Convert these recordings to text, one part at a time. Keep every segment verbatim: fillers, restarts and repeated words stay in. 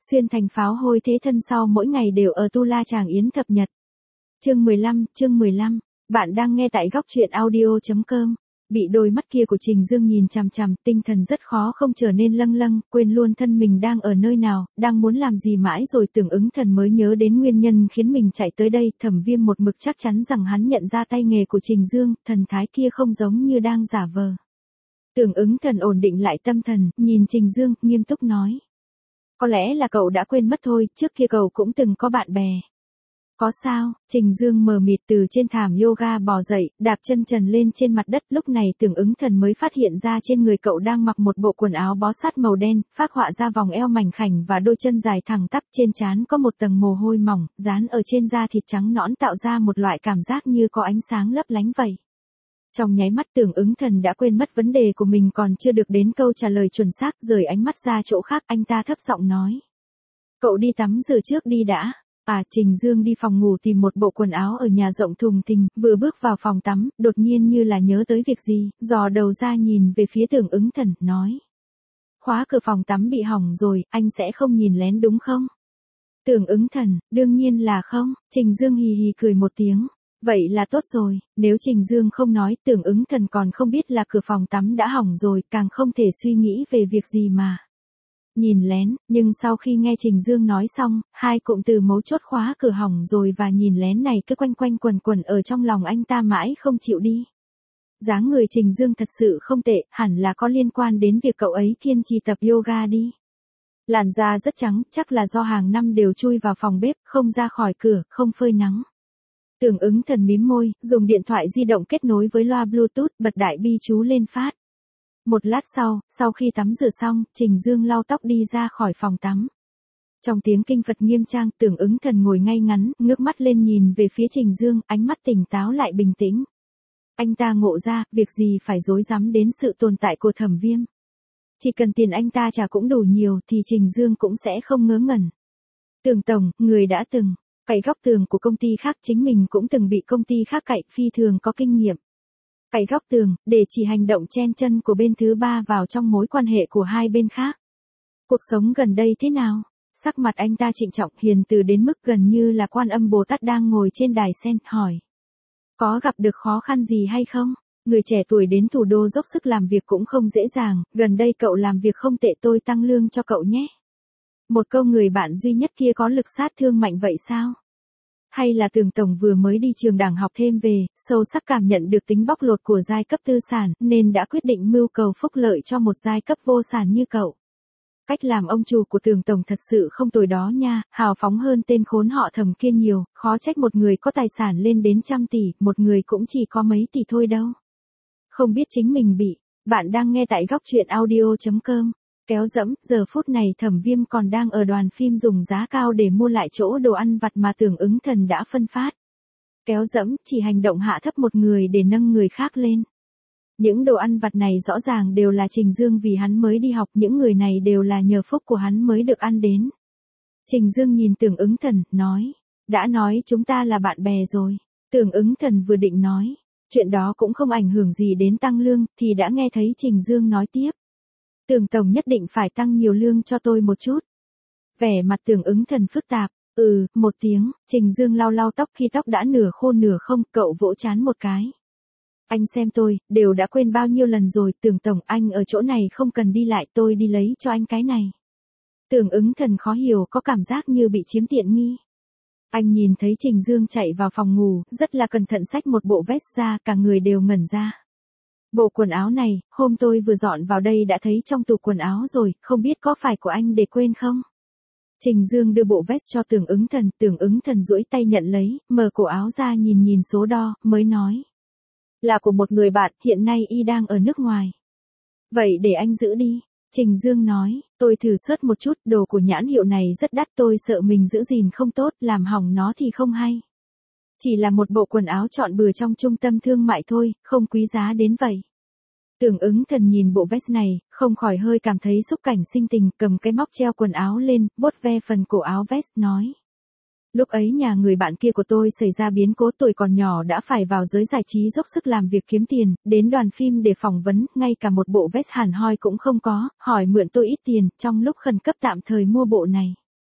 Xuyên thành pháo hôi thế thân sau mỗi ngày đều ở Tu La Tràng Yến thập nhật. Chương mười lăm, chương mười lăm, bạn đang nghe tại góc truyện audio.com. Bị đôi mắt kia của Trình Dương nhìn chằm chằm, tinh thần rất khó không trở nên lâng lâng, quên luôn thân mình đang ở nơi nào, đang muốn làm gì mãi rồi Tưởng Ứng Thần mới nhớ đến nguyên nhân khiến mình chạy tới đây. Thẩm Viêm một mực chắc chắn rằng hắn nhận ra tay nghề của Trình Dương, thần thái kia không giống như đang giả vờ. Tưởng Ứng Thần ổn định lại tâm thần, nhìn Trình Dương, nghiêm túc nói. Có lẽ là cậu đã quên mất thôi, trước kia cậu cũng từng có bạn bè. Có sao? Trình Dương mờ mịt từ trên thảm yoga bò dậy, đạp chân trần lên trên mặt đất. Lúc này Tưởng Ứng Thần mới phát hiện ra trên người cậu đang mặc một bộ quần áo bó sát màu đen, phác họa ra vòng eo mảnh khảnh và đôi chân dài thẳng tắp. Trên trán có một tầng mồ hôi mỏng, dán ở trên da thịt trắng nõn tạo ra một loại cảm giác như có ánh sáng lấp lánh vậy. Trong nháy mắt Tưởng Ứng Thần đã quên mất vấn đề của mình còn chưa được đến câu trả lời chuẩn xác, rời ánh mắt ra chỗ khác, anh ta thấp giọng nói. Cậu đi tắm rửa trước đi đã. À, Trình Dương đi phòng ngủ tìm một bộ quần áo ở nhà rộng thùng thình, vừa bước vào phòng tắm, đột nhiên như là nhớ tới việc gì, dò đầu ra nhìn về phía Tưởng Ứng Thần, nói. Khóa cửa phòng tắm bị hỏng rồi, anh sẽ không nhìn lén đúng không? Tưởng Ứng Thần, đương nhiên là không. Trình Dương hì hì cười một tiếng. Vậy là tốt rồi, nếu Trình Dương không nói, Tưởng Ứng Thần còn không biết là cửa phòng tắm đã hỏng rồi, càng không thể suy nghĩ về việc gì mà nhìn lén. Nhưng sau khi nghe Trình Dương nói xong, hai cụm từ mấu chốt khóa cửa hỏng rồi và nhìn lén này cứ quanh quanh quần quần ở trong lòng anh ta mãi không chịu đi. Dáng người Trình Dương thật sự không tệ, hẳn là có liên quan đến việc cậu ấy kiên trì tập yoga đi. Làn da rất trắng, chắc là do hàng năm đều chui vào phòng bếp, không ra khỏi cửa, không phơi nắng. Tưởng Ứng Thần mím môi, dùng điện thoại di động kết nối với loa Bluetooth, bật đại bi chú lên phát. Một lát sau, sau khi tắm rửa xong, Trình Dương lau tóc đi ra khỏi phòng tắm. Trong tiếng kinh Phật nghiêm trang, Tưởng Ứng Thần ngồi ngay ngắn, ngước mắt lên nhìn về phía Trình Dương, ánh mắt tỉnh táo lại bình tĩnh. Anh ta ngộ ra, việc gì phải rối rắm đến sự tồn tại của Thẩm Viêm. Chỉ cần tiền anh ta trả cũng đủ nhiều thì Trình Dương cũng sẽ không ngớ ngẩn. Tưởng tổng, người đã từng cày góc tường của công ty khác, chính mình cũng từng bị công ty khác cày, phi thường có kinh nghiệm. Cày góc tường, để chỉ hành động chen chân của bên thứ ba vào trong mối quan hệ của hai bên khác. Cuộc sống gần đây thế nào? Sắc mặt anh ta trịnh trọng, hiền từ đến mức gần như là Quan Âm Bồ Tát đang ngồi trên đài sen, hỏi. Có gặp được khó khăn gì hay không? Người trẻ tuổi đến thủ đô dốc sức làm việc cũng không dễ dàng, gần đây cậu làm việc không tệ, tôi tăng lương cho cậu nhé. Một câu người bạn duy nhất kia có lực sát thương mạnh vậy sao? Hay là Tưởng tổng vừa mới đi trường đảng học thêm về, sâu sắc cảm nhận được tính bóc lột của giai cấp tư sản, nên đã quyết định mưu cầu phúc lợi cho một giai cấp vô sản như cậu. Cách làm ông chủ của Tưởng tổng thật sự không tồi đó nha, hào phóng hơn tên khốn họ Thẩm kia nhiều, khó trách một người có tài sản lên đến trăm tỷ, một người cũng chỉ có mấy tỷ thôi đâu. Không biết chính mình bị. Bạn đang nghe tại góc truyện audio.com. Kéo dẫm, giờ phút này Thẩm Viêm còn đang ở đoàn phim dùng giá cao để mua lại chỗ đồ ăn vặt mà Tưởng Ứng Thần đã phân phát. Kéo dẫm, chỉ hành động hạ thấp một người để nâng người khác lên. Những đồ ăn vặt này rõ ràng đều là Trình Dương vì hắn mới đi học, những người này đều là nhờ phúc của hắn mới được ăn đến. Trình Dương nhìn Tưởng Ứng Thần, nói, đã nói chúng ta là bạn bè rồi. Tưởng Ứng Thần vừa định nói, chuyện đó cũng không ảnh hưởng gì đến tăng lương, thì đã nghe thấy Trình Dương nói tiếp. Tưởng tổng nhất định phải tăng nhiều lương cho tôi một chút. Vẻ mặt Tưởng Ứng Thần phức tạp, ừ, một tiếng, Trình Dương lau lau tóc khi tóc đã nửa khô nửa không, cậu vỗ trán một cái. Anh xem tôi, đều đã quên bao nhiêu lần rồi, Tưởng tổng, anh ở chỗ này không cần đi lại, tôi đi lấy cho anh cái này. Tưởng Ứng Thần khó hiểu, có cảm giác như bị chiếm tiện nghi. Anh nhìn thấy Trình Dương chạy vào phòng ngủ, rất là cẩn thận xách một bộ vest ra, cả người đều ngẩn ra. Bộ quần áo này, hôm tôi vừa dọn vào đây đã thấy trong tủ quần áo rồi, không biết có phải của anh để quên không? Trình Dương đưa bộ vest cho Tưởng Ứng Thần, Tưởng Ứng Thần duỗi tay nhận lấy, mở cổ áo ra nhìn nhìn số đo, mới nói. Là của một người bạn, hiện nay y đang ở nước ngoài. Vậy để anh giữ đi. Trình Dương nói, tôi thử search một chút, đồ của nhãn hiệu này rất đắt, tôi sợ mình giữ gìn không tốt, làm hỏng nó thì không hay. Chỉ là một bộ quần áo chọn bừa trong trung tâm thương mại thôi, không quý giá đến vậy. Tưởng Ứng Thần nhìn bộ vest này, không khỏi hơi cảm thấy xúc cảnh sinh tình, cầm cái móc treo quần áo lên, vuốt ve phần cổ áo vest, nói. Lúc ấy nhà người bạn kia của tôi xảy ra biến cố, tuổi còn nhỏ đã phải vào giới giải trí dốc sức làm việc kiếm tiền, đến đoàn phim để phỏng vấn, ngay cả một bộ vest hẳn hoi cũng không có, hỏi mượn tôi ít tiền, trong lúc khẩn cấp tạm thời mua bộ này.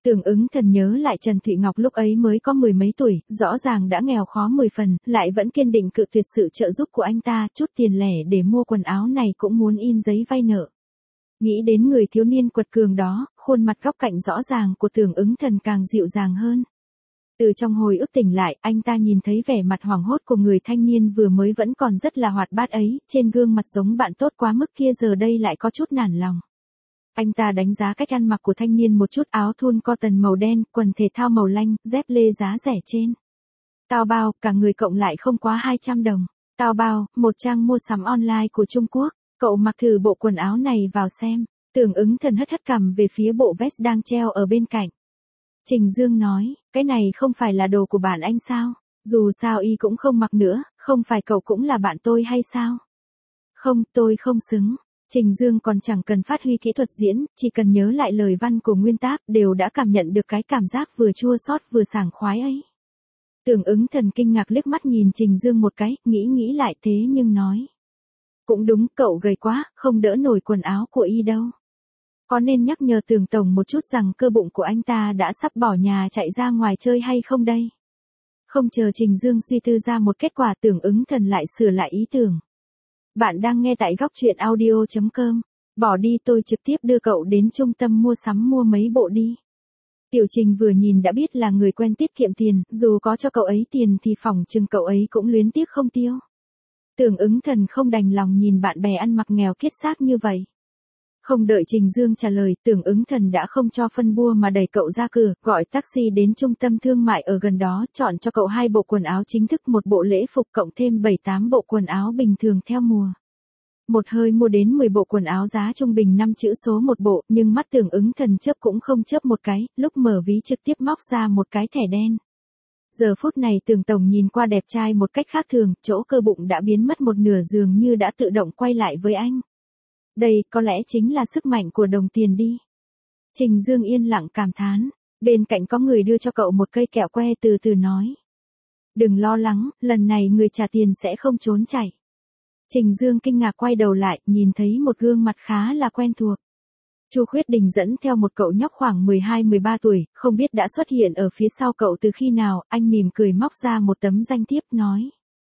Tưởng Ứng Thần nhớ lại Trần Thụy Ngọc lúc ấy mới có mười mấy tuổi, rõ ràng đã nghèo khó mười phần, lại vẫn kiên định cự tuyệt sự trợ giúp của anh ta, chút tiền lẻ để mua quần áo này cũng muốn in giấy vay nợ. Nghĩ đến người thiếu niên quật cường đó, khuôn mặt góc cạnh rõ ràng của Tưởng Ứng Thần càng dịu dàng hơn. Từ trong hồi ức tỉnh lại, anh ta nhìn thấy vẻ mặt hoảng hốt của người thanh niên vừa mới vẫn còn rất là hoạt bát ấy, trên gương mặt giống bạn tốt quá mức kia giờ đây lại có chút nản lòng. Anh ta đánh giá cách ăn mặc của thanh niên một chút, áo thun cotton màu đen, quần thể thao màu lanh, dép lê giá rẻ trên Tao bao, cả người cộng lại không quá hai trăm đồng. Tao bao, một trang mua sắm online của Trung Quốc. Cậu mặc thử bộ quần áo này vào xem. Tưởng Ứng Thần hất hất cằm về phía bộ vest đang treo ở bên cạnh. Trình Dương nói, cái này không phải là đồ của bạn anh sao? Dù sao y cũng không mặc nữa, không phải cậu cũng là bạn tôi hay sao? Không, tôi không xứng. Trình Dương còn chẳng cần phát huy kỹ thuật diễn, chỉ cần nhớ lại lời văn của nguyên tác đều đã cảm nhận được cái cảm giác vừa chua xót vừa sảng khoái ấy. Tưởng Ứng Thần kinh ngạc liếc mắt nhìn Trình Dương một cái, nghĩ nghĩ lại thế nhưng nói. Cũng đúng, cậu gầy quá, không đỡ nổi quần áo của y đâu. Có nên nhắc nhở Tưởng Tổng một chút rằng cơ bụng của anh ta đã sắp bỏ nhà chạy ra ngoài chơi hay không đây? Không chờ Trình Dương suy tư ra một kết quả, Tưởng Ứng Thần lại sửa lại ý tưởng. Bạn đang nghe tại góc truyện audio chấm com. Bỏ đi, tôi trực tiếp đưa cậu đến trung tâm mua sắm mua mấy bộ đi. Tiểu Trình vừa nhìn đã biết là người quen tiết kiệm tiền, dù có cho cậu ấy tiền thì phỏng chừng cậu ấy cũng luyến tiếc không tiêu. Tưởng Ứng Thần không đành lòng nhìn bạn bè ăn mặc nghèo kiết xác như vậy. Không đợi Trình Dương trả lời, Tưởng Ứng Thần đã không cho phân bua mà đẩy cậu ra cửa, gọi taxi đến trung tâm thương mại ở gần đó, chọn cho cậu hai bộ quần áo chính thức, một bộ lễ phục cộng thêm bảy tám bộ quần áo bình thường theo mùa. Một hơi mua đến mười bộ quần áo giá trung bình năm chữ số một bộ, nhưng mắt Tưởng Ứng Thần chớp cũng không chớp một cái, lúc mở ví trực tiếp móc ra một cái thẻ đen. Giờ phút này Tưởng Tổng nhìn qua đẹp trai một cách khác thường, chỗ cơ bụng đã biến mất một nửa dường như đã tự động quay lại với anh. Đây có lẽ chính là sức mạnh của đồng tiền đi. Trình Dương yên lặng cảm thán, bên cạnh có người đưa cho cậu một cây kẹo que từ từ nói. Đừng lo lắng, lần này người trả tiền sẽ không trốn chạy. Trình Dương kinh ngạc quay đầu lại, nhìn thấy một gương mặt khá là quen thuộc. Chu Khuyết Đình dẫn theo một cậu nhóc khoảng mười hai mười ba tuổi, không biết đã xuất hiện ở phía sau cậu từ khi nào, anh mỉm cười móc ra một tấm danh thiếp nói.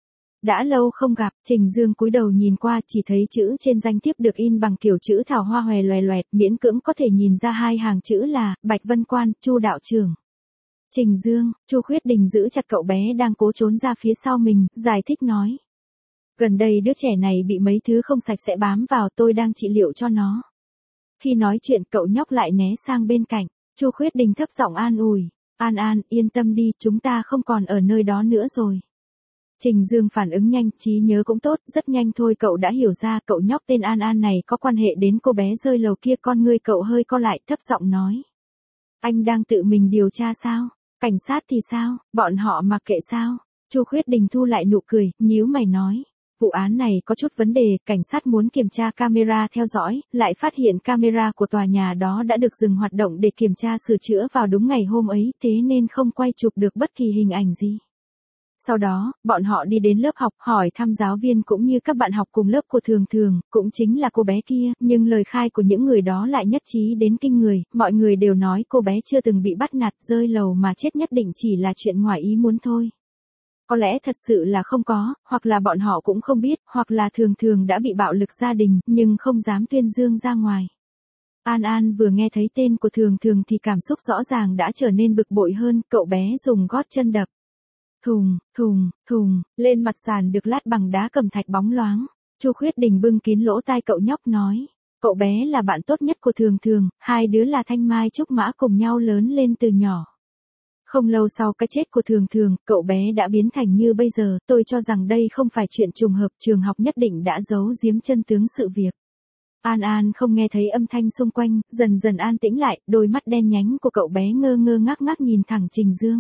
Đã lâu không gặp, Trình Dương cúi đầu nhìn qua, chỉ thấy chữ trên danh thiếp được in bằng kiểu chữ thảo hoa hòe loè loẹt, miễn cưỡng có thể nhìn ra hai hàng chữ là, Bạch Vân Quan, Chu đạo trưởng. Trình Dương, Chu Khuyết Đình giữ chặt cậu bé đang cố trốn ra phía sau mình, giải thích nói. Gần đây đứa trẻ này bị mấy thứ không sạch sẽ bám vào, tôi đang trị liệu cho nó. Khi nói chuyện cậu nhóc lại né sang bên cạnh, Chu Khuyết Đình thấp giọng an ủi, An An, yên tâm đi, chúng ta không còn ở nơi đó nữa rồi. Trình Dương phản ứng nhanh, trí nhớ cũng tốt, rất nhanh thôi cậu đã hiểu ra cậu nhóc tên An An này có quan hệ đến cô bé rơi lầu kia, con ngươi cậu hơi co lại, thấp giọng nói. Anh đang tự mình điều tra sao? Cảnh sát thì sao? Bọn họ mặc kệ sao? Chu Khuyết Đình thu lại nụ cười, nhíu mày nói. Vụ án này có chút vấn đề, cảnh sát muốn kiểm tra camera theo dõi, lại phát hiện camera của tòa nhà đó đã được dừng hoạt động để kiểm tra sửa chữa vào đúng ngày hôm ấy, thế nên không quay chụp được bất kỳ hình ảnh gì. Sau đó, bọn họ đi đến lớp học, hỏi thăm giáo viên cũng như các bạn học cùng lớp của Thường Thường, cũng chính là cô bé kia, nhưng lời khai của những người đó lại nhất trí đến kinh người, mọi người đều nói cô bé chưa từng bị bắt nạt rơi lầu mà chết nhất định chỉ là chuyện ngoài ý muốn thôi. Có lẽ thật sự là không có, hoặc là bọn họ cũng không biết, hoặc là Thường Thường đã bị bạo lực gia đình, nhưng không dám tuyên dương ra ngoài. An An vừa nghe thấy tên của Thường Thường thì cảm xúc rõ ràng đã trở nên bực bội hơn, cậu bé dùng gót chân đập. Thùng, thùng, thùng, lên mặt sàn được lát bằng đá cẩm thạch bóng loáng. Chu Khuyết Đình bưng kín lỗ tai cậu nhóc nói. Cậu bé là bạn tốt nhất của Thường Thường, hai đứa là Thanh Mai Trúc Mã cùng nhau lớn lên từ nhỏ. Không lâu sau cái chết của Thường Thường, cậu bé đã biến thành như bây giờ, tôi cho rằng đây không phải chuyện trùng hợp, trường học nhất định đã giấu giếm chân tướng sự việc. An An không nghe thấy âm thanh xung quanh, dần dần an tĩnh lại, đôi mắt đen nhánh của cậu bé ngơ ngơ ngác ngác nhìn thẳng Trình Dương.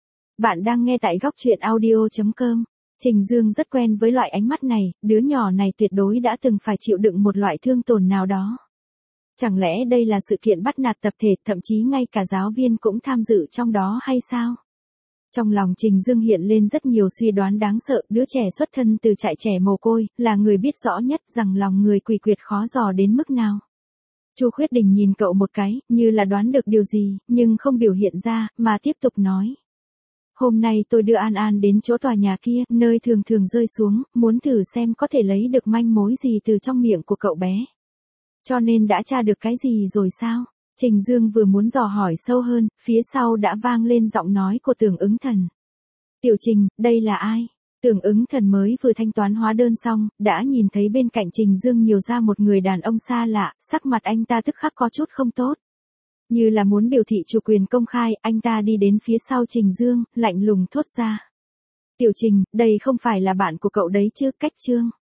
Bạn đang nghe tại góc truyện audio chấm com. Trình Dương rất quen với loại ánh mắt này, đứa nhỏ này tuyệt đối đã từng phải chịu đựng một loại thương tổn nào đó. Chẳng lẽ đây là sự kiện bắt nạt tập thể, thậm chí ngay cả giáo viên cũng tham dự trong đó hay sao? Trong lòng Trình Dương hiện lên rất nhiều suy đoán đáng sợ, đứa trẻ xuất thân từ trại trẻ mồ côi, là người biết rõ nhất rằng lòng người quỷ quyệt khó dò đến mức nào. Chu Khuyết Đình nhìn cậu một cái, như là đoán được điều gì, nhưng không biểu hiện ra, mà tiếp tục nói. Hôm nay tôi đưa An An đến chỗ tòa nhà kia, nơi thường thường rơi xuống, muốn thử xem có thể lấy được manh mối gì từ trong miệng của cậu bé. Cho nên đã tra được cái gì rồi sao? Trình Dương vừa muốn dò hỏi sâu hơn, phía sau đã vang lên giọng nói của Tưởng Ứng Thần. Tiểu Trình, đây là ai? Tưởng Ứng Thần mới vừa thanh toán hóa đơn xong, đã nhìn thấy bên cạnh Trình Dương nhiều ra một người đàn ông xa lạ, sắc mặt anh ta tức khắc có chút không tốt. Như là muốn biểu thị chủ quyền công khai, anh ta đi đến phía sau Trình Dương, lạnh lùng thốt ra. Tiểu Trình, đây không phải là bạn của cậu đấy chứ, Cách Trương.